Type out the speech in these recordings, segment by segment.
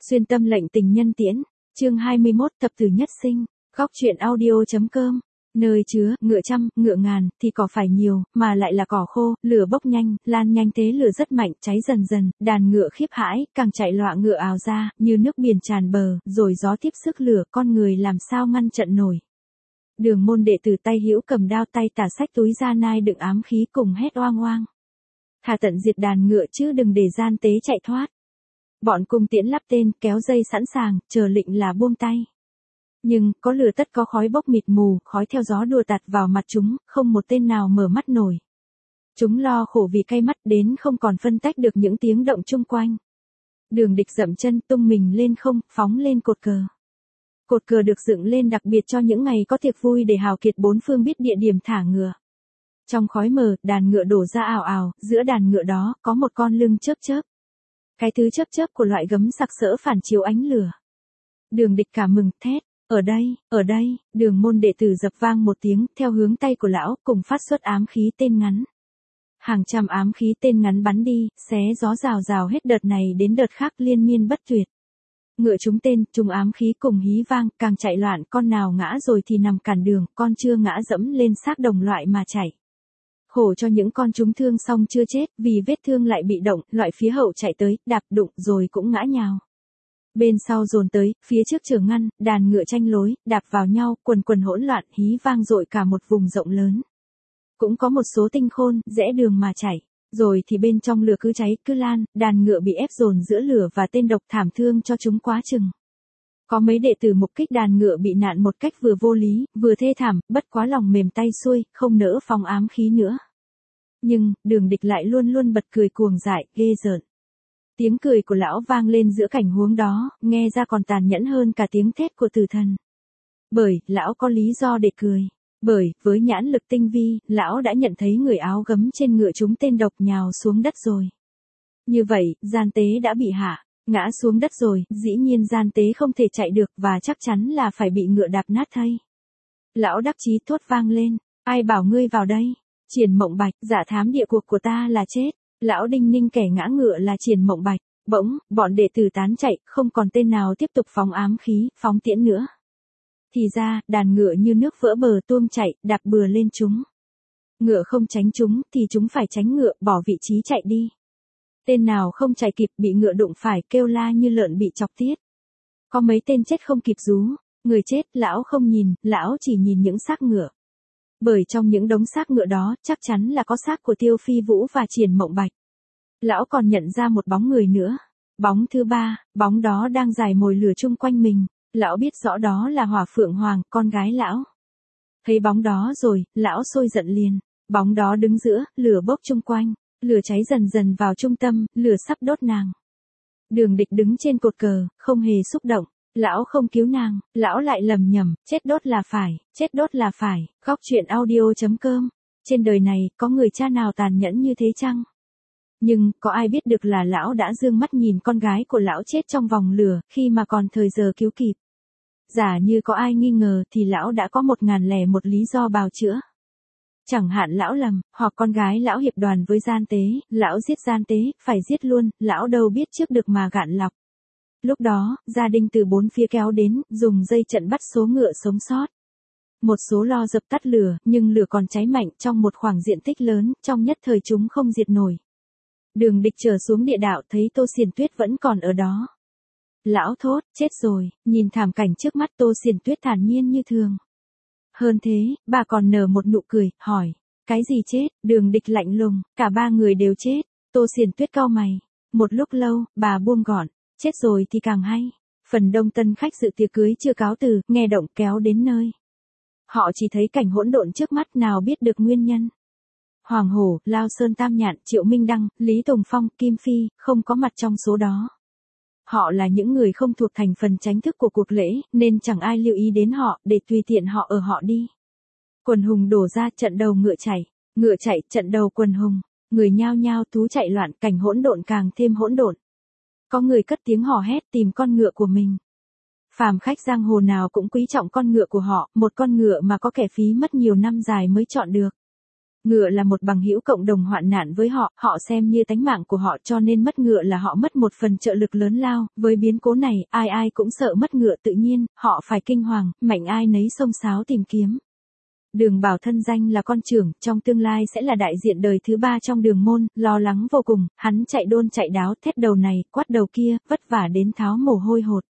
Xuyên tâm lệnh tình nhân tiễn, chương 21 thập tử nhất sinh, góc truyện audio.com. Nơi chứa, ngựa trăm, ngựa ngàn, thì cỏ phải nhiều, mà lại là cỏ khô, lửa bốc nhanh, lan nhanh thế lửa rất mạnh, cháy dần dần, đàn ngựa khiếp hãi, càng chạy loạn ngựa ào ra, như nước biển tràn bờ, rồi gió tiếp sức lửa, con người làm sao ngăn trận nổi. Đường môn đệ tử tay hữu cầm đao tay tả xách túi da nai đựng ám khí cùng hét oang oang. Thà tận diệt đàn ngựa chứ đừng để gian tế chạy thoát. Bọn cung tiễn lắp tên, kéo dây sẵn sàng, chờ lệnh là buông tay. Nhưng, có lửa tất có khói bốc mịt mù, khói theo gió đùa tạt vào mặt chúng, không một tên nào mở mắt nổi. Chúng lo khổ vì cay mắt đến không còn phân tách được những tiếng động chung quanh. Đường địch dậm chân tung mình lên không, phóng lên cột cờ. Cột cờ được dựng lên đặc biệt cho những ngày có tiệc vui để hào kiệt bốn phương biết địa điểm thả ngựa. Trong khói mờ, đàn ngựa đổ ra ào ào, giữa đàn ngựa đó, có một con lưng chớp chớp. Cái thứ chớp chớp của loại gấm sặc sỡ phản chiếu ánh lửa. Đường địch cả mừng, thét, ở đây, đường môn đệ tử dập vang một tiếng, theo hướng tay của lão, cùng phát xuất ám khí tên ngắn. Hàng trăm ám khí tên ngắn bắn đi, xé gió rào rào hết đợt này đến đợt khác liên miên bất tuyệt. Ngựa trúng tên, trúng ám khí cùng hí vang, càng chạy loạn, con nào ngã rồi thì nằm cản đường, con chưa ngã dẫm lên xác đồng loại mà chạy. Khổ cho những con chúng thương xong chưa chết, vì vết thương lại bị động, loại phía hậu chạy tới, đạp đụng rồi cũng ngã nhào. Bên sau dồn tới, phía trước trường ngăn, đàn ngựa tranh lối, đạp vào nhau, quần quần hỗn loạn, hí vang dội cả một vùng rộng lớn. Cũng có một số tinh khôn, rẽ đường mà chạy, rồi thì bên trong lửa cứ cháy, cứ lan, đàn ngựa bị ép dồn giữa lửa và tên độc thảm thương cho chúng quá chừng. Có mấy đệ tử mục kích đàn ngựa bị nạn một cách vừa vô lý, vừa thê thảm, bất quá lòng mềm tay xuôi, không nỡ phóng ám khí nữa. Nhưng, đường địch lại luôn luôn bật cười cuồng dại, ghê rợn. Tiếng cười của lão vang lên giữa cảnh huống đó, nghe ra còn tàn nhẫn hơn cả tiếng thét của tử thần. Bởi, lão có lý do để cười. Bởi, với nhãn lực tinh vi, lão đã nhận thấy người áo gấm trên ngựa trúng tên độc nhào xuống đất rồi. Như vậy, gian tế đã bị hạ, ngã xuống đất rồi, dĩ nhiên gian tế không thể chạy được và chắc chắn là phải bị ngựa đạp nát thây. Lão đắc chí thốt vang lên, ai bảo ngươi vào đây? Triển Mộng Bạch, giả thám địa cuộc của ta là chết. Lão đinh ninh kẻ ngã ngựa là Triển Mộng Bạch. Bỗng, bọn đệ tử tán chạy, không còn tên nào tiếp tục phóng ám khí, phóng tiễn nữa. Thì ra, đàn ngựa như nước vỡ bờ tuông chạy, đạp bừa lên chúng. Ngựa không tránh chúng, thì chúng phải tránh ngựa, bỏ vị trí chạy đi. Tên nào không chạy kịp bị ngựa đụng phải kêu la như lợn bị chọc tiết. Có mấy tên chết không kịp rú, người chết, lão không nhìn, lão chỉ nhìn những xác ngựa. Bởi trong những đống xác ngựa đó, chắc chắn là có xác của Tiêu Phi Vũ và Triển Mộng Bạch. Lão còn nhận ra một bóng người nữa. Bóng thứ ba, bóng đó đang rải mồi lửa chung quanh mình. Lão biết rõ đó là Hỏa Phượng Hoàng, con gái lão. Thấy bóng đó rồi, lão sôi giận liền. Bóng đó đứng giữa, lửa bốc chung quanh. Lửa cháy dần dần vào trung tâm, lửa sắp đốt nàng. Đường địch đứng trên cột cờ, không hề xúc động. Lão không cứu nàng, lão lại lầm nhầm, chết đốt là phải, góc truyện audio.com. Trên đời này, có người cha nào tàn nhẫn như thế chăng? Nhưng, có ai biết được là lão đã dương mắt nhìn con gái của lão chết trong vòng lửa, khi mà còn thời giờ cứu kịp. Giả như có ai nghi ngờ thì lão đã có 1001 lý do bào chữa. Chẳng hạn lão lầm, hoặc con gái lão hiệp đoàn với gian tế, lão giết gian tế, phải giết luôn, lão đâu biết trước được mà gạn lọc. Lúc đó, gia đình từ bốn phía kéo đến, dùng dây trận bắt số ngựa sống sót. Một số lo dập tắt lửa, nhưng lửa còn cháy mạnh trong một khoảng diện tích lớn, trong nhất thời chúng không diệt nổi. Đường địch trở xuống địa đạo thấy Tô Xiển Tuyết vẫn còn ở đó. Lão thốt, chết rồi, nhìn thảm cảnh trước mắt Tô Xiển Tuyết thản nhiên như thường. Hơn thế, bà còn nở một nụ cười, hỏi, cái gì chết? Đường địch lạnh lùng, cả ba người đều chết. Tô Xiển Tuyết cau mày. Một lúc lâu, bà buông gọn, chết rồi thì càng hay. Phần đông tân khách dự tiệc cưới chưa cáo từ, nghe động kéo đến nơi. Họ chỉ thấy cảnh hỗn độn trước mắt nào biết được nguyên nhân. Hoàng Hổ, Lao Sơn Tam Nhạn, Triệu Minh Đăng, Lý Tùng Phong, Kim Phi, không có mặt trong số đó. Họ là những người không thuộc thành phần chính thức của cuộc lễ, nên chẳng ai lưu ý đến họ, để tùy tiện họ ở họ đi. Quần hùng đổ ra, trận đầu ngựa chạy, trận đầu quần hùng, người nhao nhao thú chạy loạn, cảnh hỗn độn càng thêm hỗn độn. Có người cất tiếng hò hét tìm con ngựa của mình. Phàm khách giang hồ nào cũng quý trọng con ngựa của họ, một con ngựa mà có kẻ phí mất nhiều năm dài mới chọn được. Ngựa là một bằng hữu cộng đồng hoạn nạn với họ, họ xem như tánh mạng của họ cho nên mất ngựa là họ mất một phần trợ lực lớn lao, với biến cố này, ai ai cũng sợ mất ngựa tự nhiên, họ phải kinh hoàng, mạnh ai nấy xông xáo tìm kiếm. Đường Bảo thân danh là con trưởng, trong tương lai sẽ là đại diện đời thứ 3 trong Đường môn, lo lắng vô cùng, hắn chạy đôn chạy đáo, thét đầu này, quát đầu kia, vất vả đến tháo mồ hôi hột.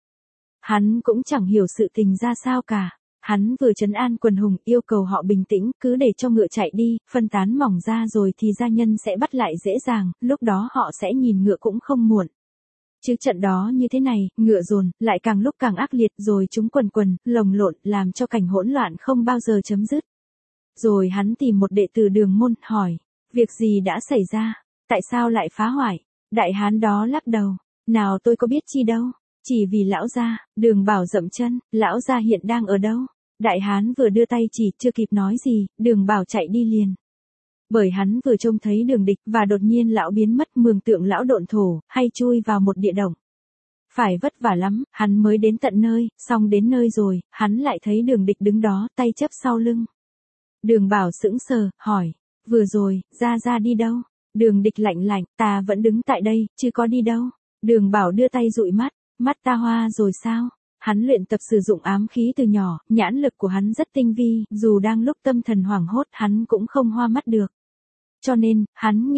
Hắn cũng chẳng hiểu sự tình ra sao cả. Hắn vừa trấn an quần hùng yêu cầu họ bình tĩnh, cứ để cho ngựa chạy đi, phân tán mỏng ra rồi thì gia nhân sẽ bắt lại dễ dàng, lúc đó họ sẽ nhìn ngựa cũng không muộn. Chứ trận đó như thế này, ngựa dồn, lại càng lúc càng ác liệt rồi chúng quần quần, lồng lộn, làm cho cảnh hỗn loạn không bao giờ chấm dứt. Rồi hắn tìm một đệ tử Đường môn, hỏi, việc gì đã xảy ra, tại sao lại phá hoại? Đại hán đó lắc đầu, nào tôi có biết chi đâu. Chỉ vì lão gia. Đường Bảo dậm chân, lão gia hiện đang ở đâu? Đại hán vừa đưa tay chỉ, chưa kịp nói gì, Đường Bảo chạy đi liền. Bởi hắn vừa trông thấy Đường Địch và đột nhiên lão biến mất, mường tượng lão độn thổ, hay chui vào một địa động. Phải vất vả lắm, hắn mới đến tận nơi, xong đến nơi rồi, hắn lại thấy Đường Địch đứng đó, tay chấp sau lưng. Đường Bảo sững sờ, hỏi, vừa rồi, ra đi đâu? Đường Địch lạnh lạnh, ta vẫn đứng tại đây, chứ có đi đâu. Đường Bảo đưa tay dụi mắt. Mắt ta hoa rồi sao? Hắn luyện tập sử dụng ám khí từ nhỏ, nhãn lực của hắn rất tinh vi, dù đang lúc tâm thần hoảng hốt hắn cũng không hoa mắt được. Cho nên, hắn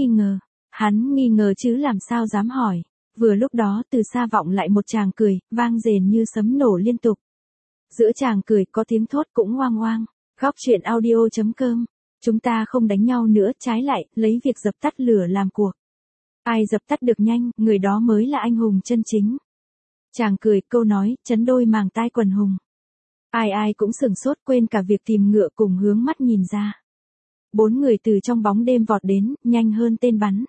nghi ngờ chứ làm sao dám hỏi. Vừa lúc đó từ xa vọng lại một tràng cười, vang rền như sấm nổ liên tục. Giữa tràng cười có tiếng thốt cũng oang oang. Góc truyện audio.com. Chúng ta không đánh nhau nữa, trái lại, lấy việc dập tắt lửa làm cuộc. Ai dập tắt được nhanh, người đó mới là anh hùng chân chính. Chàng cười, câu nói, chấn đôi màng tai quần hùng. Ai ai cũng sửng sốt quên cả việc tìm ngựa cùng hướng mắt nhìn ra. 4 người từ trong bóng đêm vọt đến, nhanh hơn tên bắn.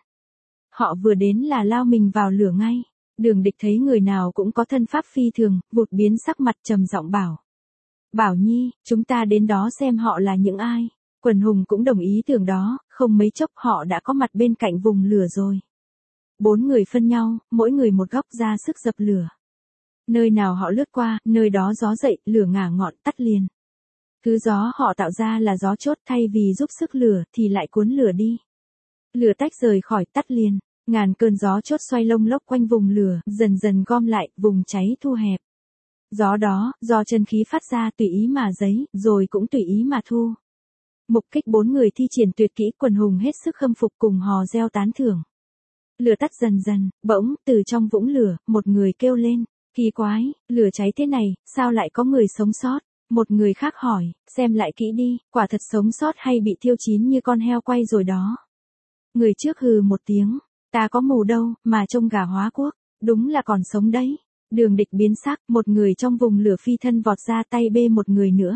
Họ vừa đến là lao mình vào lửa ngay. Đường Địch thấy người nào cũng có thân pháp phi thường, vụt biến sắc mặt trầm giọng bảo. Bảo Nhi, chúng ta đến đó xem họ là những ai. Quần hùng cũng đồng ý tưởng đó, không mấy chốc họ đã có mặt bên cạnh vùng lửa rồi. 4 người phân nhau, mỗi người một góc ra sức dập lửa. Nơi nào họ lướt qua, nơi đó gió dậy, lửa ngả ngọn tắt liền. Thứ gió họ tạo ra là gió chốt, thay vì giúp sức lửa thì lại cuốn lửa đi. Lửa tách rời khỏi tắt liền, ngàn cơn gió chốt xoay lông lốc quanh vùng lửa, dần dần gom lại, vùng cháy thu hẹp. Gió đó, do chân khí phát ra tùy ý mà giấy, rồi cũng tùy ý mà thu. Mục kích 4 người thi triển tuyệt kỹ, quần hùng hết sức khâm phục cùng hò reo tán thưởng. Lửa tắt dần dần, bỗng, từ trong vũng lửa, một người kêu lên. Kỳ quái, lửa cháy thế này, sao lại có người sống sót? Một người khác hỏi, xem lại kỹ đi, quả thật sống sót hay bị thiêu chín như con heo quay rồi đó. Người trước hừ một tiếng, ta có mù đâu, mà trông gà hóa quốc, đúng là còn sống đấy. Đường Địch biến sắc, một người trong vùng lửa phi thân vọt ra tay bê một người nữa.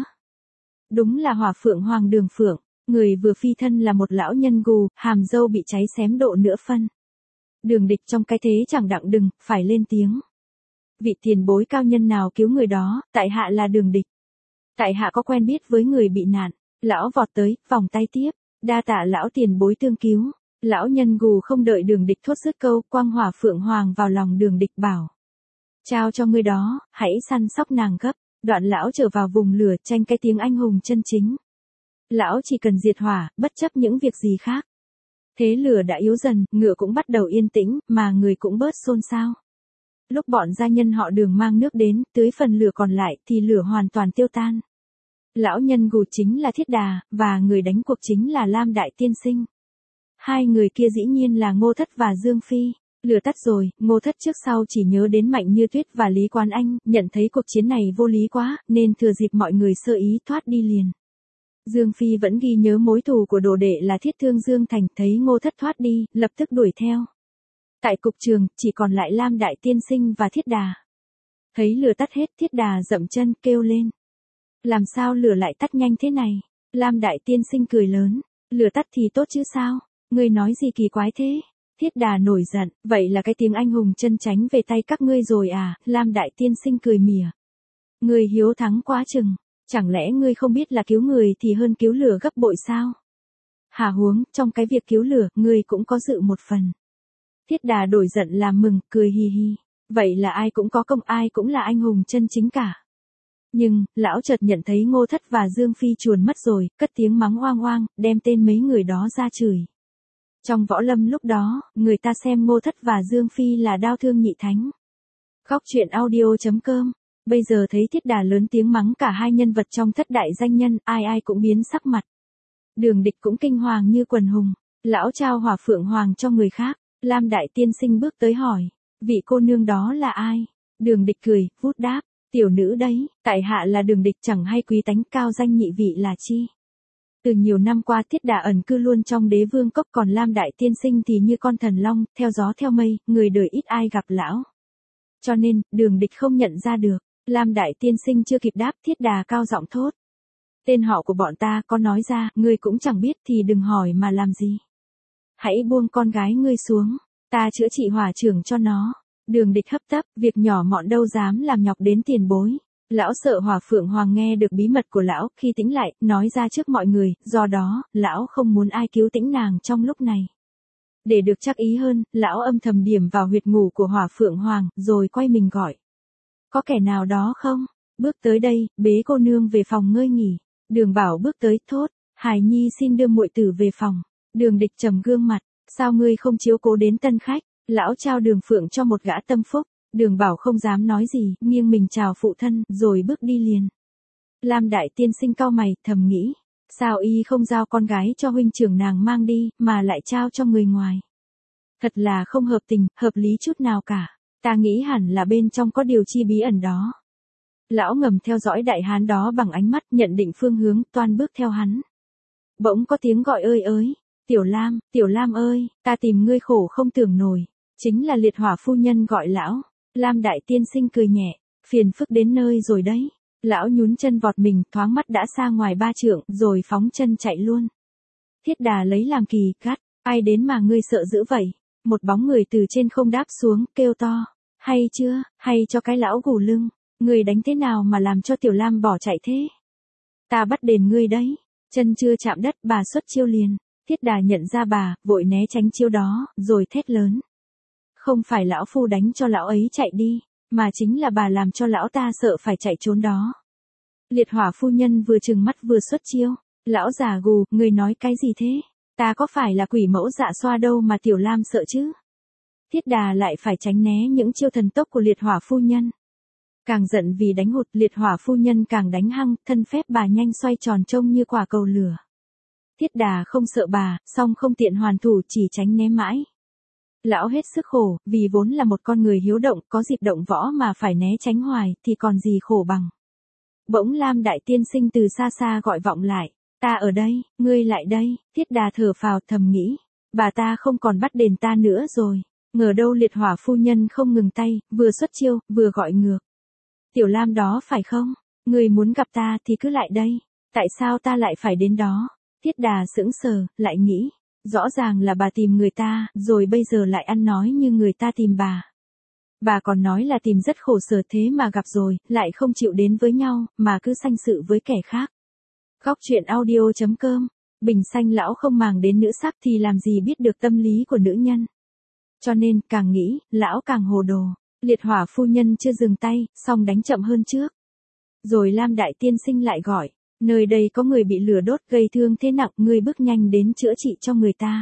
Đúng là Hỏa Phượng Hoàng Đường Phượng, người vừa phi thân là một lão nhân gù, hàm râu bị cháy xém độ nửa phân. Đường Địch trong cái thế chẳng đặng đừng, phải lên tiếng. Vị tiền bối cao nhân nào cứu người đó, tại hạ là Đường Địch. Tại hạ có quen biết với người bị nạn. Lão vọt tới, vòng tay tiếp, đa tạ lão tiền bối tương cứu. Lão nhân gù không đợi Đường Địch thốt dứt câu, quang Hỏa Phượng Hoàng vào lòng Đường Địch bảo. Trao cho ngươi đó, hãy săn sóc nàng gấp. Đoạn lão trở vào vùng lửa, tranh cái tiếng anh hùng chân chính. Lão chỉ cần diệt hỏa, bất chấp những việc gì khác. Thế lửa đã yếu dần, ngựa cũng bắt đầu yên tĩnh, mà người cũng bớt xôn xao. Lúc bọn gia nhân họ Đường mang nước đến, tưới phần lửa còn lại, thì lửa hoàn toàn tiêu tan. Lão nhân gù chính là Thiết Đà, và người đánh cuộc chính là Lam Đại Tiên Sinh. Hai người kia dĩ nhiên là Ngô Thất và Dương Phi. Lửa tắt rồi, Ngô Thất trước sau chỉ nhớ đến Mạnh Như Tuyết và Lý Quán Anh, nhận thấy cuộc chiến này vô lý quá, nên thừa dịp mọi người sơ ý thoát đi liền. Dương Phi vẫn ghi nhớ mối thù của đồ đệ là Thiết Thương Dương Thành, thấy Ngô Thất thoát đi, lập tức đuổi theo. Tại cục trường, chỉ còn lại Lam Đại Tiên Sinh và Thiết Đà. Thấy lửa tắt hết, Thiết Đà dậm chân, kêu lên. Làm sao lửa lại tắt nhanh thế này? Lam Đại Tiên Sinh cười lớn. Lửa tắt thì tốt chứ sao? Ngươi nói gì kỳ quái thế? Thiết Đà nổi giận, vậy là cái tiếng anh hùng chân chánh về tay các ngươi rồi à? Lam Đại Tiên Sinh cười mỉa. Ngươi hiếu thắng quá chừng. Chẳng lẽ ngươi không biết là cứu người thì hơn cứu lửa gấp bội sao? Hà huống, trong cái việc cứu lửa, ngươi cũng có dự một phần. Thiết Đà đổi giận làm mừng, cười hì hì. Vậy là ai cũng có công, ai cũng là anh hùng chân chính cả. Nhưng, lão chợt nhận thấy Ngô Thất và Dương Phi chuồn mất rồi, cất tiếng mắng oang oang, đem tên mấy người đó ra chửi. Trong võ lâm lúc đó, người ta xem Ngô Thất và Dương Phi là đao thương nhị thánh. Góc truyện audio.com. Bây giờ thấy Thiết Đà lớn tiếng mắng cả hai nhân vật trong thất đại danh nhân, ai ai cũng biến sắc mặt. Đường Địch cũng kinh hoàng như quần hùng. Lão trao hỏa phượng hoàng cho người khác. Lam Đại Tiên Sinh bước tới hỏi, vị cô nương đó là ai? Đường Địch cười, vút đáp, tiểu nữ đấy, tại hạ là Đường Địch, chẳng hay quý tánh, cao danh nhị vị là chi? Từ nhiều năm qua Thiết Đà ẩn cư luôn trong Đế Vương Cốc, còn Lam Đại Tiên Sinh thì như con thần long, theo gió theo mây, người đời ít ai gặp lão. Cho nên, Đường Địch không nhận ra được. Lam Đại Tiên Sinh chưa kịp đáp, Thiết Đà cao giọng thốt. Tên họ của bọn ta có nói ra, ngươi cũng chẳng biết thì đừng hỏi mà làm gì. Hãy buông con gái ngươi xuống, ta chữa trị hỏa trưởng cho nó. Đường Địch hấp tấp, việc nhỏ mọn đâu dám làm nhọc đến tiền bối. Lão sợ Hỏa Phượng Hoàng nghe được bí mật của lão, khi tĩnh lại, nói ra trước mọi người, do đó, lão không muốn ai cứu tĩnh nàng trong lúc này. Để được chắc ý hơn, lão âm thầm điểm vào huyệt ngủ của Hỏa Phượng Hoàng, rồi quay mình gọi. Có kẻ nào đó không? Bước tới đây, bế cô nương về phòng ngơi nghỉ. Đường Bảo bước tới, thốt, Hải Nhi xin đưa muội tử về phòng. Đường Địch trầm gương mặt, sao ngươi không chiếu cố đến tân khách? Lão trao Đường Phượng cho một gã tâm phúc. Đường Bảo không dám nói gì, nghiêng mình chào phụ thân, rồi bước đi liền. Lam Đại Tiên Sinh cau mày, thầm nghĩ, sao y không giao con gái cho huynh trưởng nàng mang đi, mà lại trao cho người ngoài? Thật là không hợp tình, hợp lý chút nào cả. Ta nghĩ hẳn là bên trong có điều chi bí ẩn đó. Lão ngầm theo dõi đại hán đó bằng ánh mắt, nhận định phương hướng, toan bước theo hắn. Bỗng có tiếng gọi ơi ới, Tiểu Lam ơi, ta tìm ngươi khổ không tưởng nổi. Chính là Liệt Hỏa phu nhân gọi lão. Lam Đại Tiên Sinh cười nhẹ, phiền phức đến nơi rồi đấy. Lão nhún chân vọt mình, thoáng mắt đã xa ngoài 3 trượng, rồi phóng chân chạy luôn. Thiết Đà lấy làm kỳ, gắt, ai đến mà ngươi sợ dữ vậy? Một bóng người từ trên không đáp xuống, kêu to, hay chưa, hay cho cái lão gù lưng, ngươi đánh thế nào mà làm cho Tiểu Lam bỏ chạy thế? Ta bắt đền ngươi đấy. Chân chưa chạm đất, bà xuất chiêu liền. Thiết Đà nhận ra bà, vội né tránh chiêu đó, rồi thét lớn. Không phải lão phu đánh cho lão ấy chạy đi, mà chính là bà làm cho lão ta sợ phải chạy trốn đó. Liệt Hỏa phu nhân vừa trừng mắt vừa xuất chiêu. Lão già gù, người nói cái gì thế? Ta có phải là quỷ mẫu dạ xoa đâu mà Tiểu Lam sợ chứ? Thiết Đà lại phải tránh né những chiêu thần tốc của Liệt Hỏa phu nhân. Càng giận vì đánh hụt, Liệt Hỏa phu nhân càng đánh hăng, thân phép bà nhanh xoay tròn trông như quả cầu lửa. Thiết Đà không sợ bà, song không tiện hoàn thủ, chỉ tránh né mãi. Lão hết sức khổ, vì vốn là một con người hiếu động, có dịp động võ mà phải né tránh hoài, thì còn gì khổ bằng. Bỗng Lam Đại Tiên Sinh từ xa xa gọi vọng lại, ta ở đây, ngươi lại đây. Thiết Đà thở phào, thầm nghĩ, bà ta không còn bắt đền ta nữa rồi. Ngờ đâu Liệt Hỏa phu nhân không ngừng tay, vừa xuất chiêu, vừa gọi ngược. Tiểu Lam đó phải không? Ngươi muốn gặp ta thì cứ lại đây. Tại sao ta lại phải đến đó? Thiết Đà sững sờ, lại nghĩ, rõ ràng là bà tìm người ta, rồi bây giờ lại ăn nói như người ta tìm bà. Bà còn nói là tìm rất khổ sở, thế mà gặp rồi, lại không chịu đến với nhau, mà cứ sanh sự với kẻ khác. Góc truyện audio.com. Bình Xanh lão không màng đến nữ sắc thì làm gì biết được tâm lý của nữ nhân. Cho nên, càng nghĩ, lão càng hồ đồ. Liệt Hỏa phu nhân chưa dừng tay, song đánh chậm hơn trước. Rồi Lam Đại Tiên Sinh lại gọi, nơi đây có người bị lửa đốt gây thương thế nặng, ngươi bước nhanh đến chữa trị cho người ta.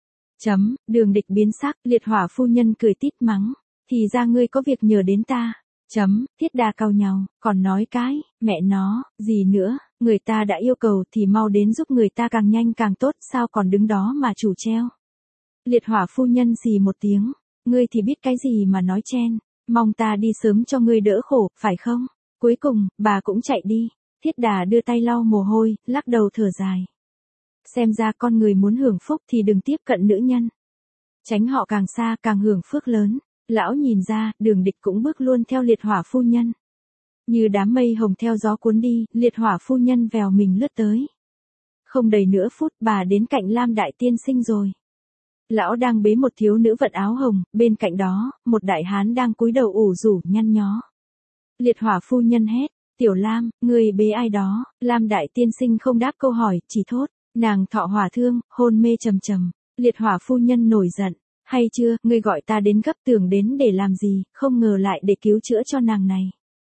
Đường Địch biến sắc, Liệt Hỏa phu nhân cười tít mắng, thì ra ngươi có việc nhờ đến ta. Thiết Đà cau nhàu, còn nói cái, mẹ nó, gì nữa, người ta đã yêu cầu thì mau đến giúp người ta càng nhanh càng tốt, sao còn đứng đó mà chủ treo. Liệt Hỏa phu nhân xì một tiếng, ngươi thì biết cái gì mà nói chen, mong ta đi sớm cho ngươi đỡ khổ, phải không? Cuối cùng, bà cũng chạy đi. Thiết Đà đưa tay lau mồ hôi, lắc đầu thở dài. Xem ra con người muốn hưởng phúc thì đừng tiếp cận nữ nhân. Tránh họ càng xa càng hưởng phước lớn. Lão nhìn ra, Đường Địch cũng bước luôn theo Liệt Hỏa phu nhân. Như đám mây hồng theo gió cuốn đi, Liệt Hỏa phu nhân vèo mình lướt tới. Không đầy nửa phút bà đến cạnh Lam Đại Tiên Sinh rồi. Lão đang bế một thiếu nữ vận áo hồng, bên cạnh đó, một đại hán đang cúi đầu ủ rủ nhăn nhó. Liệt Hỏa phu nhân hét, Tiểu Lam, ngươi bế ai đó? Lam Đại Tiên Sinh không đáp câu hỏi, chỉ thốt, nàng thọ hỏa thương, hôn mê trầm trầm. Liệt Hỏa phu nhân nổi giận, hay chưa, ngươi gọi ta đến gấp tưởng đến để làm gì, không ngờ lại để cứu chữa cho nàng này.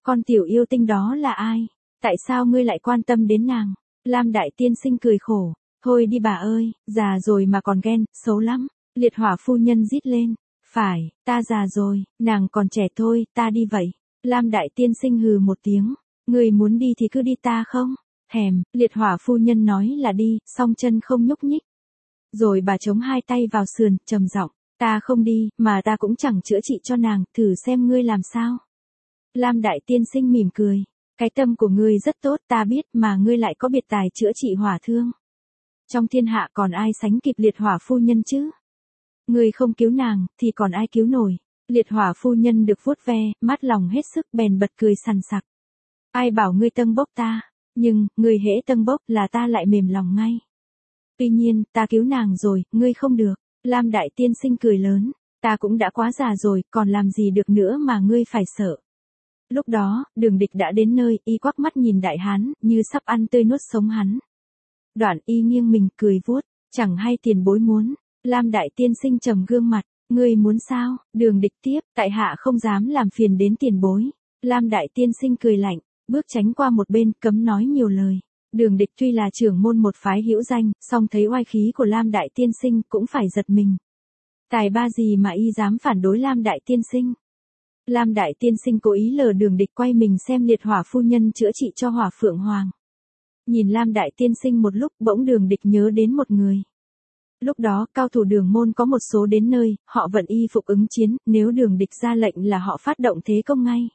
Con tiểu yêu tinh đó là ai? Tại sao ngươi lại quan tâm đến nàng? Lam Đại Tiên Sinh cười khổ. Thôi đi bà ơi, già rồi mà còn ghen, xấu lắm. Liệt Hỏa phu nhân rít lên. Phải, ta già rồi, nàng còn trẻ thôi, ta đi vậy. Lam Đại Tiên Sinh hừ một tiếng. Ngươi muốn đi thì cứ đi, ta không thèm. Liệt Hỏa phu nhân nói là đi, song chân không nhúc nhích. Rồi bà chống hai tay vào sườn, trầm giọng. Ta không đi, mà ta cũng chẳng chữa trị cho nàng, thử xem ngươi làm sao. Lam Đại Tiên Sinh mỉm cười. Cái tâm của ngươi rất tốt, ta biết, mà ngươi lại có biệt tài chữa trị hỏa thương. Trong thiên hạ còn ai sánh kịp Liệt Hỏa phu nhân chứ? Ngươi không cứu nàng, thì còn ai cứu nổi? Liệt Hỏa phu nhân được vuốt ve, mát lòng hết sức bèn bật cười sằng sặc. Ai bảo ngươi tâng bốc ta? Nhưng, ngươi hễ tâng bốc là ta lại mềm lòng ngay. Tuy nhiên, ta cứu nàng rồi, ngươi không được. Lam Đại Tiên Sinh cười lớn. Ta cũng đã quá già rồi, còn làm gì được nữa mà ngươi phải sợ. Lúc đó, Đường Địch đã đến nơi, y quắc mắt nhìn đại hán, như sắp ăn tươi nuốt sống hắn. Đoạn y nghiêng mình, cười vuốt, chẳng hay tiền bối muốn. Lam Đại Tiên Sinh trầm gương mặt, ngươi muốn sao? Đường Địch tiếp, tại hạ không dám làm phiền đến tiền bối. Lam Đại Tiên Sinh cười lạnh, bước tránh qua một bên, cấm nói nhiều lời. Đường Địch tuy là trưởng môn một phái hữu danh, song thấy oai khí của Lam Đại Tiên Sinh cũng phải giật mình. Tài ba gì mà y dám phản đối Lam Đại Tiên Sinh? Lam Đại Tiên Sinh cố ý lờ Đường Địch quay mình xem Liệt Hỏa phu nhân chữa trị cho Hỏa Phượng Hoàng. Nhìn Lam Đại Tiên Sinh một lúc, bỗng Đường Địch nhớ đến một người. Lúc đó, cao thủ Đường môn có một số đến nơi, họ vận y phục ứng chiến, nếu Đường Địch ra lệnh là họ phát động thế công ngay.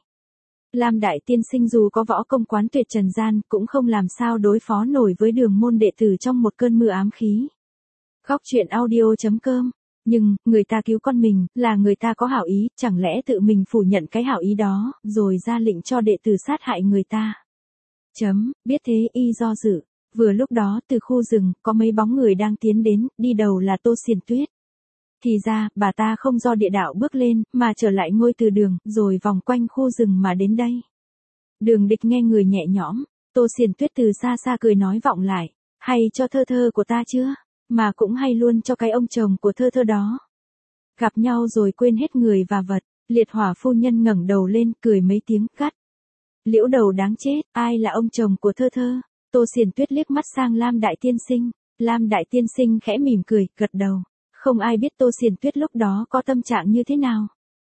Lam Đại Tiên Sinh dù có võ công quán tuyệt trần gian, cũng không làm sao đối phó nổi với Đường môn đệ tử trong một cơn mưa ám khí. Góc truyện audio.com. Nhưng, người ta cứu con mình, là người ta có hảo ý, chẳng lẽ tự mình phủ nhận cái hảo ý đó, rồi ra lệnh cho đệ tử sát hại người ta. Biết thế y do dự. Vừa lúc đó, từ khu rừng, có mấy bóng người đang tiến đến, đi đầu là Tô Xiển Tuyết. Thì ra, bà ta không do địa đạo bước lên, mà trở lại ngôi từ đường, rồi vòng quanh khu rừng mà đến đây. Đường Địch nghe người nhẹ nhõm, Tô Xiển Tuyết từ xa xa cười nói vọng lại. Hay cho thơ thơ của ta chưa? Mà cũng hay luôn cho cái ông chồng của thơ thơ đó. Gặp nhau rồi quên hết người và vật, Liệt Hỏa phu nhân ngẩng đầu lên, cười mấy tiếng, gắt. Liễu đầu đáng chết, ai là ông chồng của thơ thơ? Tô Xiển Tuyết liếc mắt sang Lam Đại Tiên Sinh. Lam Đại Tiên Sinh khẽ mỉm cười, gật đầu. Không ai biết Tô Xiển Tuyết lúc đó có tâm trạng như thế nào.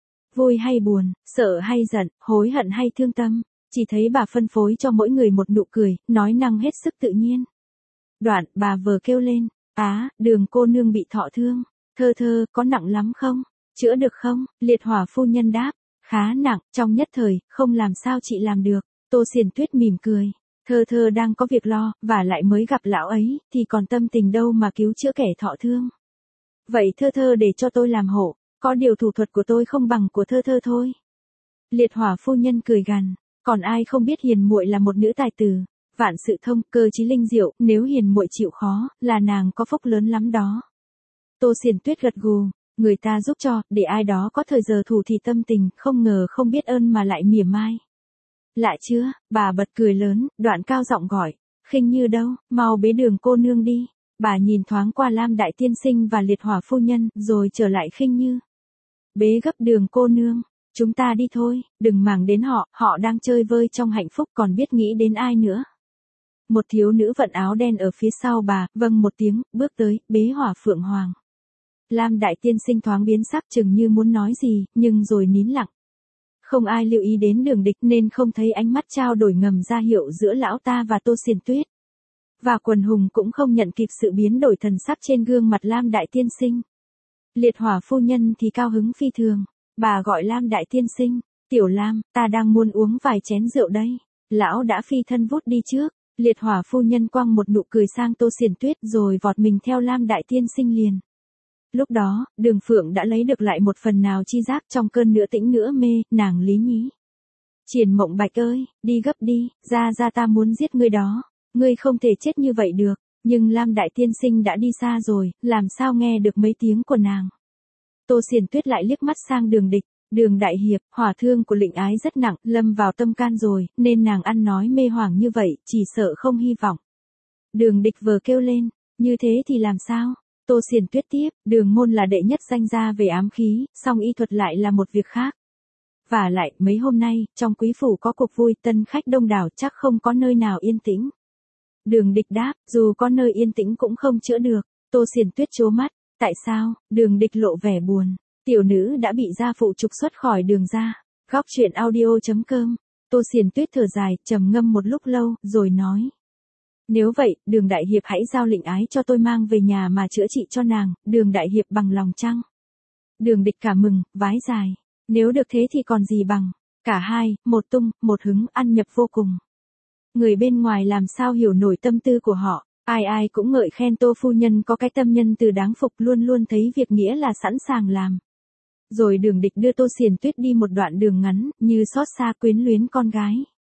Vui hay buồn, sợ hay giận, hối hận hay thương tâm. Chỉ thấy bà phân phối cho mỗi người một nụ cười, nói năng hết sức tự nhiên. Đoạn, bà vờ kêu lên. Đường cô nương bị thọ thương. Thơ thơ, có nặng lắm không? Chữa được không? Liệt Hỏa phu nhân đáp. Khá nặng, trong nhất thời, không làm sao chị làm được. Tô Xiển Tuyết mỉm cười. Thơ thơ đang có việc lo, và lại mới gặp lão ấy, thì còn tâm tình đâu mà cứu chữa kẻ thọ thương. Vậy thơ thơ để cho tôi làm hộ, có điều thủ thuật của tôi không bằng của thơ thơ thôi. Liệt Hỏa phu nhân cười gằn, còn ai không biết hiền muội là một nữ tài tử, vạn sự thông, cơ trí linh diệu, nếu hiền muội chịu khó, là nàng có phúc lớn lắm đó. Tô Xiển Tuyết gật gù, người ta giúp cho, để ai đó có thời giờ thủ thì tâm tình, không ngờ không biết ơn mà lại mỉa mai. Lạ chưa, bà bật cười lớn, đoạn cao giọng gọi, Khinh Như đâu, mau bế Đường cô nương đi. Bà nhìn thoáng qua Lam Đại Tiên Sinh và Liệt Hỏa phu nhân, rồi trở lại Khinh Như. Bế gấp Đường cô nương, chúng ta đi thôi, đừng màng đến họ, họ đang chơi vơi trong hạnh phúc còn biết nghĩ đến ai nữa. Một thiếu nữ vận áo đen ở phía sau bà, vâng một tiếng, bước tới, bế Hỏa Phượng Hoàng. Lam Đại Tiên Sinh thoáng biến sắc chừng như muốn nói gì, nhưng rồi nín lặng. Không ai lưu ý đến Đường Địch nên không thấy ánh mắt trao đổi ngầm ra hiệu giữa lão ta và Tô Xiển Tuyết. Và quần hùng cũng không nhận kịp sự biến đổi thần sắc trên gương mặt Lam Đại Tiên Sinh. Liệt Hỏa phu nhân thì cao hứng phi thường. Bà gọi Lam Đại Tiên Sinh, Tiểu Lam, ta đang muốn uống vài chén rượu đây. Lão đã phi thân vút đi trước. Liệt Hỏa phu nhân quăng một nụ cười sang Tô Xiển Tuyết rồi vọt mình theo Lam Đại Tiên Sinh liền. Lúc đó, Đường Phượng đã lấy được lại một phần nào chi giác trong cơn nửa tĩnh nửa mê, nàng lý nhí. Triển Mộng Bạch ơi, đi gấp đi, ra ta muốn giết ngươi đó. Ngươi không thể chết như vậy được, nhưng Lam Đại Tiên Sinh đã đi xa rồi, làm sao nghe được mấy tiếng của nàng. Tô Xiển Tuyết lại liếc mắt sang Đường Địch, Đường đại hiệp, hỏa thương của Lệnh Ái rất nặng, lâm vào tâm can rồi, nên nàng ăn nói mê hoảng như vậy, chỉ sợ không hy vọng. Đường Địch vờ kêu lên, như thế thì làm sao? Tô Xiển Tuyết tiếp, Đường môn là đệ nhất danh gia về ám khí, song y thuật lại là một việc khác. Và lại, mấy hôm nay, trong quý phủ có cuộc vui, tân khách đông đảo, chắc không có nơi nào yên tĩnh. Đường Địch đáp, dù có nơi yên tĩnh cũng không chữa được. Tô Xiển Tuyết trố mắt, tại sao? Đường Địch lộ vẻ buồn. Tiểu nữ đã bị gia phụ trục xuất khỏi đường ra. Góc truyện audio.com. Tô Xiển Tuyết thở dài, trầm ngâm một lúc lâu, rồi nói. Nếu vậy, Đường đại hiệp hãy giao lệnh ái cho tôi mang về nhà mà chữa trị cho nàng. Đường đại hiệp bằng lòng chăng? Đường Địch cả mừng, vái dài. Nếu được thế thì còn gì bằng. Cả hai, một tung, một hứng, ăn nhập vô cùng. Người bên ngoài làm sao hiểu nổi tâm tư của họ. Ai ai cũng ngợi khen Tô phu nhân có cái tâm nhân từ đáng phục, luôn luôn thấy việc nghĩa là sẵn sàng làm. Rồi Đường Địch đưa Tô Xiển Tuyết đi một đoạn đường ngắn, như xót xa quyến luyến con gái.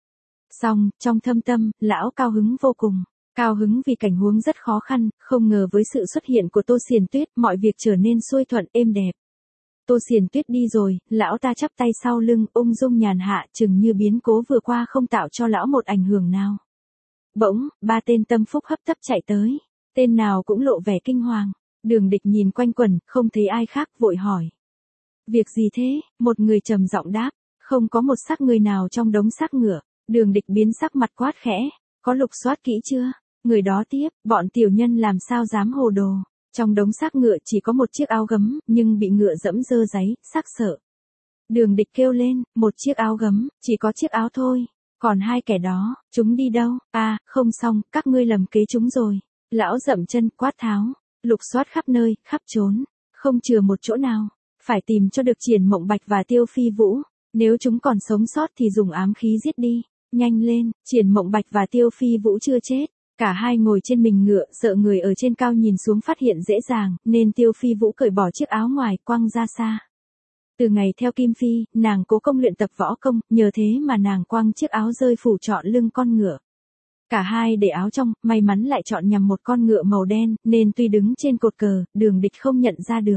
Xong, trong thâm tâm, lão cao hứng vô cùng. Cao hứng vì cảnh huống rất khó khăn, không ngờ với sự xuất hiện của Tô Xiển Tuyết, mọi việc trở nên xuôi thuận êm đẹp. Tô Xiển Tuyết đi rồi, lão ta chắp tay sau lưng, ung dung nhàn hạ, chừng như biến cố vừa qua không tạo cho lão một ảnh hưởng nào. Bỗng, ba tên tâm phúc hấp tấp chạy tới. Tên nào cũng lộ vẻ kinh hoàng. Đường Địch nhìn quanh quẩn, không thấy ai khác, vội hỏi. Việc gì thế? Một người trầm giọng đáp. Không có một xác người nào trong đống xác ngựa. Đường Địch biến sắc mặt quát khẽ. Có lục soát kỹ chưa? Người đó tiếp, bọn tiểu nhân làm sao dám hồ đồ. Trong đống xác ngựa chỉ có một chiếc áo gấm, nhưng bị ngựa dẫm dơ dáy, xác sợ. Đường Địch kêu lên, một chiếc áo gấm, chỉ có chiếc áo thôi. Còn hai kẻ đó, chúng đi đâu? À, không xong, các ngươi lầm kế chúng rồi. Lão dậm chân, quát tháo. Lục soát khắp nơi, khắp trốn. Không chừa một chỗ nào. Phải tìm cho được Triển Mộng Bạch và Tiêu Phi Vũ. Nếu chúng còn sống sót thì dùng ám khí giết đi. Nhanh lên, Triển Mộng Bạch và Tiêu Phi Vũ chưa chết. Cả hai ngồi trên mình ngựa, sợ người ở trên cao nhìn xuống phát hiện dễ dàng, nên Tiêu Phi Vũ cởi bỏ chiếc áo ngoài, quăng ra xa. Từ ngày theo Kim Phi, nàng cố công luyện tập võ công, nhờ thế mà nàng quăng chiếc áo rơi phủ trọn lưng con ngựa. Cả hai để áo trong, may mắn lại chọn nhằm một con ngựa màu đen, nên tuy đứng trên cột cờ, Đường Địch không nhận ra được.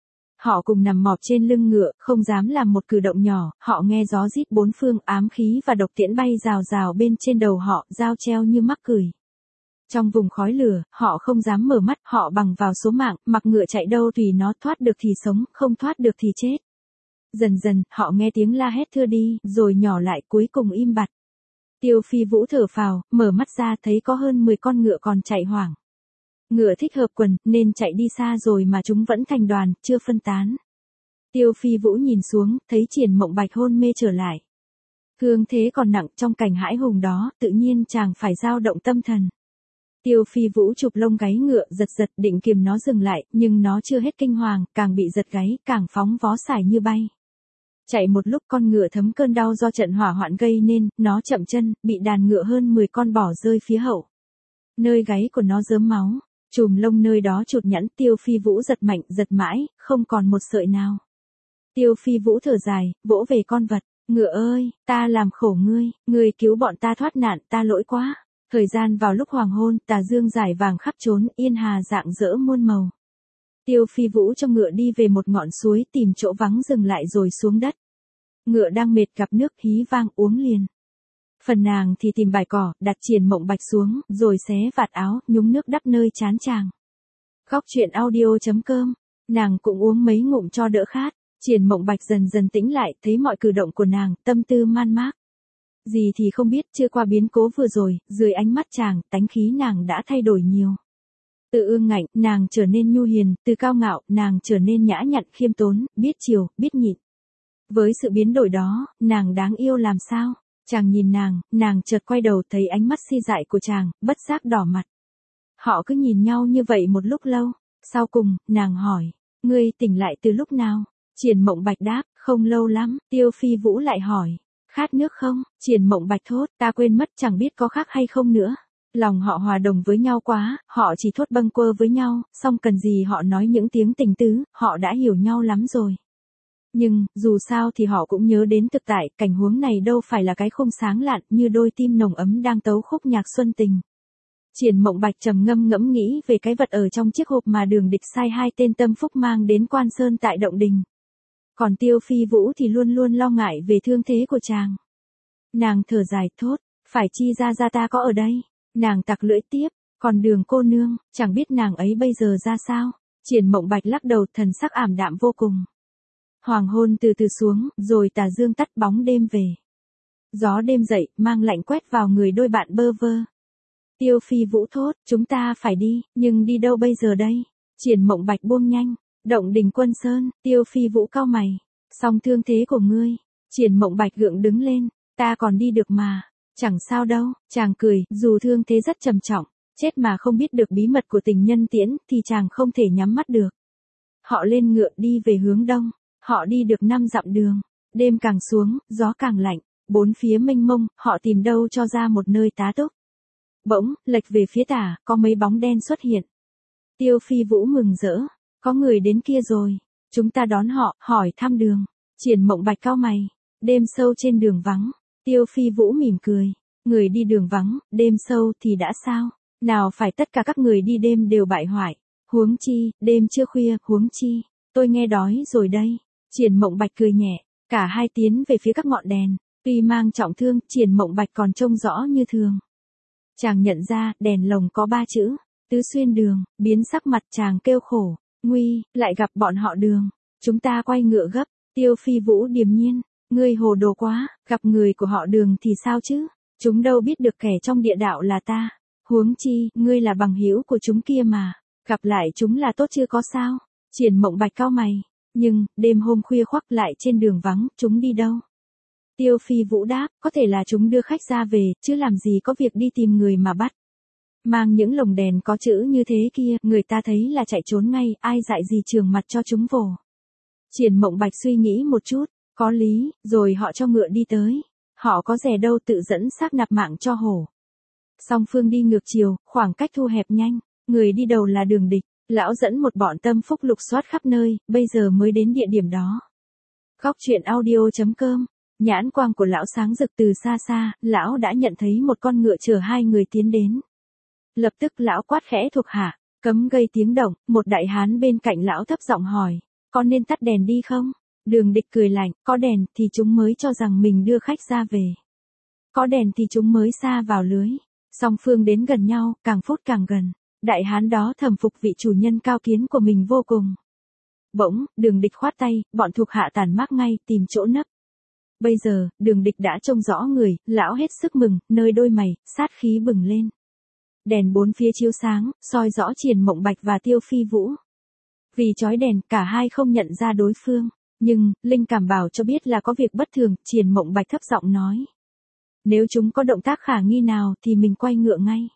Họ cùng nằm mọp trên lưng ngựa, không dám làm một cử động nhỏ, họ nghe gió rít bốn phương, ám khí và độc tiễn bay rào rào bên trên đầu họ, dao treo như mắc cười. Trong vùng khói lửa, họ không dám mở mắt, họ bằng vào số mạng, mặc ngựa chạy đâu tùy nó, thoát được thì sống, không thoát được thì chết. Dần dần, họ nghe tiếng la hét thưa đi, rồi nhỏ lại, cuối cùng im bặt. Tiêu Phi Vũ thở phào, mở mắt ra thấy có hơn 10 con ngựa còn chạy hoảng. Ngựa thích hợp quần, nên chạy đi xa rồi mà chúng vẫn thành đoàn, chưa phân tán. Tiêu Phi Vũ nhìn xuống, thấy Triển Mộng Bạch hôn mê trở lại. Thương thế còn nặng, trong cảnh hãi hùng đó, tự nhiên chàng phải dao động tâm thần. Tiêu Phi Vũ chụp lông gáy ngựa, giật giật, định kiềm nó dừng lại, nhưng nó chưa hết kinh hoàng, càng bị giật gáy, càng phóng vó sải như bay. Chạy một lúc con ngựa thấm cơn đau do trận hỏa hoạn gây nên, nó chậm chân, bị đàn ngựa hơn 10 con bỏ rơi phía hậu. Nơi gáy của nó rớm máu, chùm lông nơi đó chụt nhẵn, Tiêu Phi Vũ giật mạnh, giật mãi, không còn một sợi nào. Tiêu Phi Vũ thở dài, vỗ về con vật, ngựa ơi, ta làm khổ ngươi cứu bọn ta thoát nạn, ta lỗi quá. Thời gian vào lúc hoàng hôn, tà dương rải vàng khắp trốn, yên hà rạng rỡ muôn màu. Tiêu Phi Vũ trong ngựa đi về một ngọn suối, tìm chỗ vắng dừng lại rồi xuống đất. Ngựa đang mệt gặp nước, hí vang uống liền. Phần nàng thì tìm bãi cỏ, đặt Triển Mộng Bạch xuống, rồi xé vạt áo, nhúng nước đắp nơi trán chàng. Góc truyện audio.com. Nàng cũng uống mấy ngụm cho đỡ khát. Triển Mộng Bạch dần dần tĩnh lại, thấy mọi cử động của nàng, tâm tư man mác. Gì thì không biết, chưa qua biến cố vừa rồi, dưới ánh mắt chàng, tánh khí nàng đã thay đổi nhiều. Từ ương ngạnh, nàng trở nên nhu hiền, từ cao ngạo, nàng trở nên nhã nhặn, khiêm tốn, biết chiều, biết nhịn. Với sự biến đổi đó, nàng đáng yêu làm sao? Chàng nhìn nàng chợt quay đầu thấy ánh mắt si dại của chàng, bất giác đỏ mặt. Họ cứ nhìn nhau như vậy một lúc lâu, sau cùng, nàng hỏi, ngươi tỉnh lại từ lúc nào? Triển Mộng Bạch đáp, không lâu lắm. Tiêu Phi Vũ lại hỏi, khát nước không? Triển Mộng Bạch thốt, ta quên mất, chẳng biết có khác hay không nữa. Lòng họ hòa đồng với nhau quá, họ chỉ thốt bâng quơ với nhau, xong cần gì họ nói những tiếng tình tứ, họ đã hiểu nhau lắm rồi. Nhưng, dù sao thì họ cũng nhớ đến thực tại, cảnh huống này đâu phải là cái khung sáng lạn, như đôi tim nồng ấm đang tấu khúc nhạc xuân tình. Triển Mộng Bạch trầm ngâm ngẫm nghĩ về cái vật ở trong chiếc hộp mà Đường Địch sai hai tên tâm phúc mang đến Quan Sơn tại động đình. Còn Tiêu Phi Vũ thì luôn luôn lo ngại về thương thế của chàng. Nàng thở dài thốt, phải chi ra ta có ở đây. Nàng tặc lưỡi tiếp, còn Đường cô nương, chẳng biết nàng ấy bây giờ ra sao. Triển Mộng Bạch lắc đầu, thần sắc ảm đạm vô cùng. Hoàng hôn từ từ xuống, rồi tà dương tắt bóng đêm về. Gió đêm dậy, mang lạnh quét vào người đôi bạn bơ vơ. Tiêu Phi Vũ thốt, chúng ta phải đi, nhưng đi đâu bây giờ đây? Triển Mộng Bạch buông nhanh, Động Đình Quân Sơn. Tiêu Phi Vũ cau mày, song thương thế của ngươi. Triển Mộng Bạch gượng đứng lên, ta còn đi được mà, chẳng sao đâu. Chàng cười, dù thương thế rất trầm trọng, chết mà không biết được bí mật của tình nhân tiễn thì chàng không thể nhắm mắt được. Họ lên ngựa đi về hướng đông, họ đi được 5 dặm đường, đêm càng xuống, gió càng lạnh, bốn phía mênh mông, họ tìm đâu cho ra một nơi tá túc. Bỗng, lệch về phía tả, có mấy bóng đen xuất hiện. Tiêu Phi Vũ mừng rỡ, có người đến kia rồi, chúng ta đón họ, hỏi thăm đường. Triển Mộng Bạch cau mày, đêm sâu trên đường vắng. Tiêu Phi Vũ mỉm cười, người đi đường vắng, đêm sâu thì đã sao? Nào phải tất cả các người đi đêm đều bại hoại. Huống chi, đêm chưa khuya, huống chi, tôi nghe đói rồi đây. Triển Mộng Bạch cười nhẹ, cả hai tiến về phía các ngọn đèn. Tuy mang trọng thương, Triển Mộng Bạch còn trông rõ như thường. Chàng nhận ra, đèn lồng có 3 chữ, Tứ Xuyên Đường. Biến sắc mặt chàng kêu khổ, nguy, lại gặp bọn họ Đường. Chúng ta quay ngựa gấp. Tiêu Phi Vũ điềm nhiên, ngươi hồ đồ quá, gặp người của họ Đường thì sao chứ? Chúng đâu biết được kẻ trong địa đạo là ta. Huống chi, ngươi là bằng hữu của chúng kia mà. Gặp lại chúng là tốt chưa có sao? Triển Mộng Bạch cau mày, nhưng, đêm hôm khuya khoắt lại trên đường vắng, chúng đi đâu? Tiêu Phi Vũ đáp, có thể là chúng đưa khách ra về, chứ làm gì có việc đi tìm người mà bắt. Mang những lồng đèn có chữ như thế kia, người ta thấy là chạy trốn ngay, ai dại gì trường mặt cho chúng vồ. Triển Mộng Bạch suy nghĩ một chút, có lý, rồi họ cho ngựa đi tới. Họ có dè đâu tự dẫn xác nạp mạng cho hổ. Song phương đi ngược chiều, khoảng cách thu hẹp nhanh, người đi đầu là Đường Địch. Lão dẫn một bọn tâm phúc lục soát khắp nơi, bây giờ mới đến địa điểm đó. Góc truyện audio.com. Nhãn quang của lão sáng rực từ xa xa, lão đã nhận thấy một con ngựa chở 2 người tiến đến. Lập tức lão quát khẽ thuộc hạ, cấm gây tiếng động. Một đại hán bên cạnh lão thấp giọng hỏi, có nên tắt đèn đi không? Đường Địch cười lạnh, có đèn thì chúng mới cho rằng mình đưa khách ra về. Có đèn thì chúng mới sa vào lưới. Song phương đến gần nhau, càng phút càng gần. Đại hán đó thầm phục vị chủ nhân cao kiến của mình vô cùng. Bỗng, Đường Địch khoát tay, bọn thuộc hạ tản mác ngay, tìm chỗ nấp. Bây giờ, Đường Địch đã trông rõ người, lão hết sức mừng, nơi đôi mày, sát khí bừng lên. Đèn bốn phía chiếu sáng, soi rõ Triển Mộng Bạch và Tiêu Phi Vũ. Vì chói đèn, cả hai không nhận ra đối phương. Nhưng, linh cảm bảo cho biết là có việc bất thường, Triển Mộng Bạch thấp giọng nói. Nếu chúng có động tác khả nghi nào thì mình quay ngựa ngay.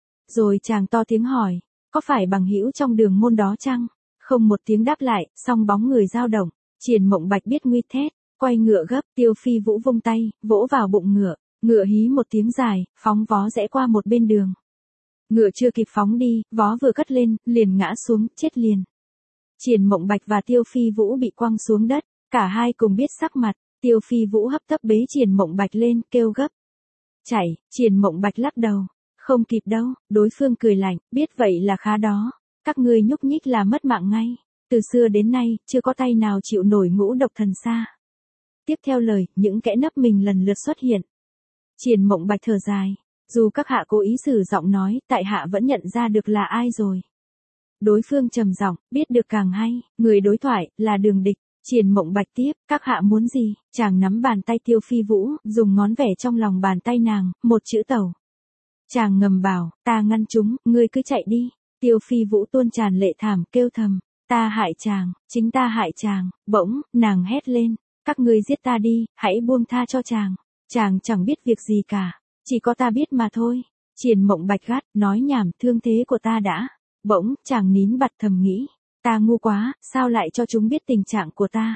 Rồi chàng to tiếng hỏi, có phải bằng hữu trong đường môn đó chăng? Không một tiếng đáp lại, song bóng người dao động. Triển Mộng Bạch biết nguy thét, quay ngựa gấp. Tiêu Phi Vũ vung tay, vỗ vào bụng ngựa. Ngựa hí một tiếng dài, phóng vó rẽ qua một bên đường. Ngựa chưa kịp phóng đi, vó vừa cất lên, liền ngã xuống, chết liền. Triển Mộng Bạch và Tiêu Phi Vũ bị quăng xuống đất, cả hai cùng biết sắc mặt. Tiêu Phi Vũ hấp tấp bế Triển Mộng Bạch lên, kêu gấp. Chạy. Triển Mộng Bạch lắc đầu. Không kịp đâu. Đối phương cười lạnh, biết vậy là khá đó. Các ngươi nhúc nhích là mất mạng ngay. Từ xưa đến nay, chưa có tay nào chịu nổi ngũ độc thần xa. Tiếp theo lời, những kẻ nấp mình lần lượt xuất hiện. Triển Mộng Bạch thở dài. Dù các hạ cố ý sử giọng nói, tại hạ vẫn nhận ra được là ai rồi. Đối phương trầm giọng, biết được càng hay. Người đối thoại, là Đường Địch. Triển Mộng Bạch tiếp, các hạ muốn gì? Chàng nắm bàn tay Tiêu Phi Vũ, dùng ngón vẽ trong lòng bàn tay nàng, một chữ tẩu. Chàng ngầm bảo, ta ngăn chúng, ngươi cứ chạy đi. Tiêu Phi Vũ tuôn tràn lệ thảm, kêu thầm, ta hại chàng, chính ta hại chàng. Bỗng, nàng hét lên, các ngươi giết ta đi, hãy buông tha cho chàng. Chàng chẳng biết việc gì cả, chỉ có ta biết mà thôi. Triển Mộng Bạch gắt, nói nhảm, thương thế của ta đã. Bỗng, chàng nín bặt thầm nghĩ, ta ngu quá, sao lại cho chúng biết tình trạng của ta.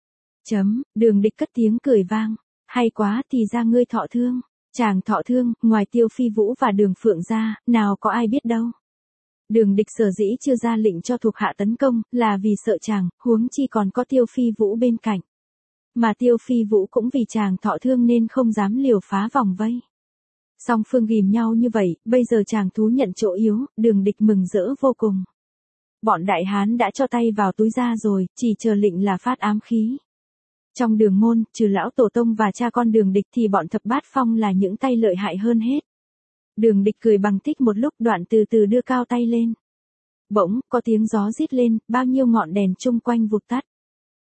Đường Địch cất tiếng cười vang, hay quá, thì ra ngươi thọ thương. Chàng thọ thương, ngoài Tiêu Phi Vũ và Đường Phượng ra, nào có ai biết đâu. Đường Địch sở dĩ chưa ra lệnh cho thuộc hạ tấn công, là vì sợ chàng, huống chi còn có Tiêu Phi Vũ bên cạnh. Mà Tiêu Phi Vũ cũng vì chàng thọ thương nên không dám liều phá vòng vây. Song phương ghìm nhau như vậy, bây giờ chàng thú nhận chỗ yếu, Đường Địch mừng rỡ vô cùng. Bọn đại hán đã cho tay vào túi ra rồi, chỉ chờ lệnh là phát ám khí. Trong đường môn, trừ lão tổ tông và cha con Đường Địch thì bọn thập bát phong là những tay lợi hại hơn hết. Đường Địch cười bằng thích một lúc, đoạn từ từ đưa cao tay lên. Bỗng, có tiếng gió rít lên, bao nhiêu ngọn đèn chung quanh vụt tắt.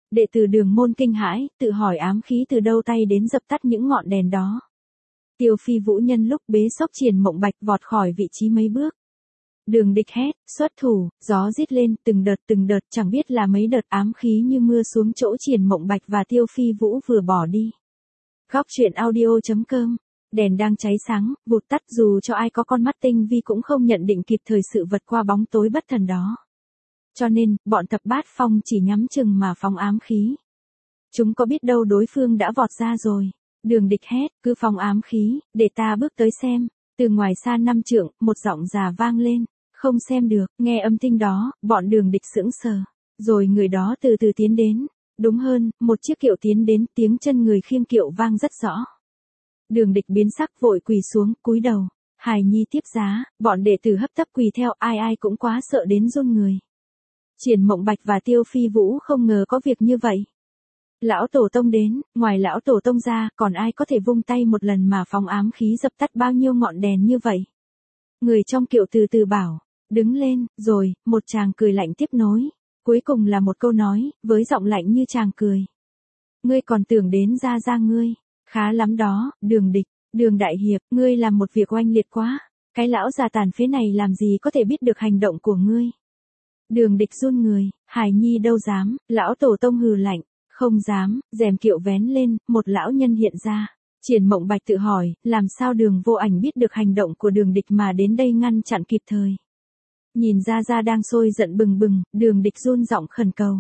Đệ tử Đường môn kinh hãi, tự hỏi ám khí từ đâu tay đến dập tắt những ngọn đèn đó. Tiêu Phi Vũ nhân lúc bế sốc Triển Mộng Bạch vọt khỏi vị trí mấy bước. Đường Địch hét, xuất thủ, gió rít lên, từng đợt chẳng biết là mấy đợt ám khí như mưa xuống chỗ Triển Mộng Bạch và Tiêu Phi Vũ vừa bỏ đi. Góc truyện audio.com. Đèn đang cháy sáng, vụt tắt, dù cho ai có con mắt tinh vi cũng không nhận định kịp thời sự vật qua bóng tối bất thần đó. Cho nên, bọn Thập Bát Phong chỉ nhắm chừng mà phóng ám khí. Chúng có biết đâu đối phương đã vọt ra rồi. Đường Địch hét, cứ phóng ám khí, để ta bước tới xem. Từ ngoài xa 5 trượng, một giọng già vang lên. Không xem được, nghe âm thanh đó, bọn Đường Địch sững sờ. Rồi người đó từ từ tiến đến. Đúng hơn, một chiếc kiệu tiến đến, tiếng chân người khiêng kiệu vang rất rõ. Đường Địch biến sắc vội quỳ xuống, cúi đầu. Hài Nhi tiếp giá, bọn đệ tử hấp tấp quỳ theo, ai ai cũng quá sợ đến run người. Triển Mộng Bạch và Tiêu Phi Vũ không ngờ có việc như vậy. Lão Tổ Tông đến, ngoài Lão Tổ Tông ra, còn ai có thể vung tay một lần mà phóng ám khí dập tắt bao nhiêu ngọn đèn như vậy. Người trong kiệu từ từ bảo, đứng lên, rồi, một chàng cười lạnh tiếp nối. Cuối cùng là một câu nói, với giọng lạnh như chàng cười. Ngươi còn tưởng đến ra ngươi. Khá lắm đó, Đường Địch, Đường Đại Hiệp, ngươi làm một việc oanh liệt quá. Cái lão già tàn phế này làm gì có thể biết được hành động của ngươi. Đường Địch run người, Hài Nhi đâu dám, Lão Tổ Tông hừ lạnh. Không dám, rèm kiệu vén lên, một lão nhân hiện ra. Triển Mộng Bạch tự hỏi, làm sao Đường Vô Ảnh biết được hành động của Đường Địch mà đến đây ngăn chặn kịp thời. Nhìn Gia đang sôi giận bừng bừng, Đường Địch run giọng khẩn cầu.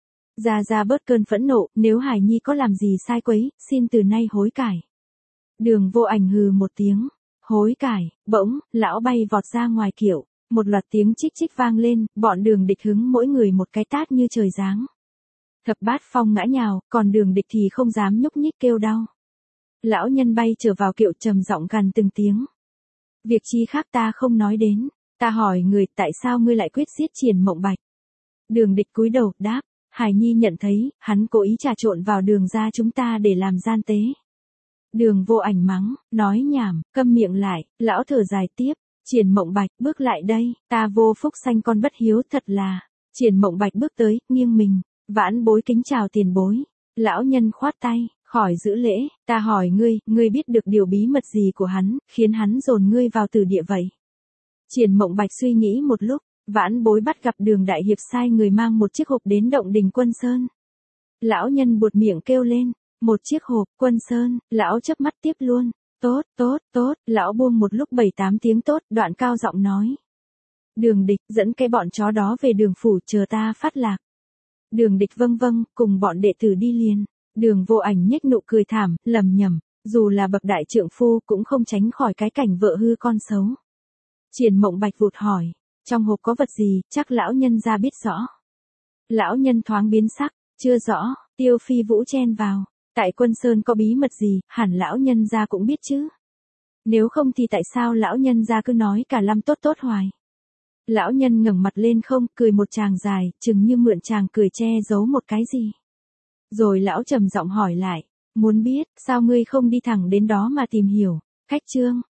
Gia bớt cơn phẫn nộ, nếu Hải Nhi có làm gì sai quấy, xin từ nay hối cải. Đường Vô Ảnh hừ một tiếng, hối cải, bỗng, lão bay vọt ra ngoài kiệu, một loạt tiếng chích chích vang lên, bọn Đường Địch hứng mỗi người một cái tát như trời giáng. Thập Bát Phong ngã nhào, còn Đường Địch thì không dám nhúc nhích kêu đau. Lão nhân bay trở vào kiệu trầm giọng gằn từng tiếng. Việc chi khác ta không nói đến, ta hỏi người tại sao ngươi lại quyết giết Triển Mộng Bạch. Đường Địch cúi đầu, đáp, Hải Nhi nhận thấy, hắn cố ý trà trộn vào Đường gia chúng ta để làm gian tế. Đường Vô Ảnh mắng, nói nhảm, câm miệng lại, lão thở dài tiếp, Triển Mộng Bạch, bước lại đây, ta vô phúc sanh con bất hiếu thật là. Triển Mộng Bạch bước tới, nghiêng mình, vãn bối kính chào tiền bối. Lão nhân khoát tay, khỏi giữ lễ, ta hỏi ngươi biết được điều bí mật gì của hắn, khiến hắn dồn ngươi vào tử địa vậy. Triển Mộng Bạch suy nghĩ một lúc, vãn bối bắt gặp Đường Đại Hiệp sai người mang một chiếc hộp đến động đình Quân Sơn. Lão nhân buột miệng kêu lên, một chiếc hộp, Quân Sơn, lão chớp mắt tiếp luôn, tốt, lão buông một lúc 7-8 tiếng tốt, đoạn cao giọng nói. Đường Địch, dẫn cái bọn chó đó về Đường phủ chờ ta phát lạc. Đường Địch vâng, cùng bọn đệ tử đi liền. Đường Vô Ảnh nhếch nụ cười thảm, lầm nhầm, dù là bậc đại trượng phu cũng không tránh khỏi cái cảnh vợ hư con xấu. Triển Mộng Bạch vụt hỏi, trong hộp có vật gì, chắc lão nhân gia biết rõ. Lão nhân thoáng biến sắc, chưa rõ, Tiêu Phi Vũ chen vào, tại Quân Sơn có bí mật gì, hẳn lão nhân gia cũng biết chứ. Nếu không thì tại sao lão nhân gia cứ nói cả lăm tốt hoài. Lão nhân ngẩng mặt lên không, cười một tràng dài, chừng như mượn chàng cười che giấu một cái gì. Rồi lão trầm giọng hỏi lại, muốn biết, sao ngươi không đi thẳng đến đó mà tìm hiểu. Khách chương,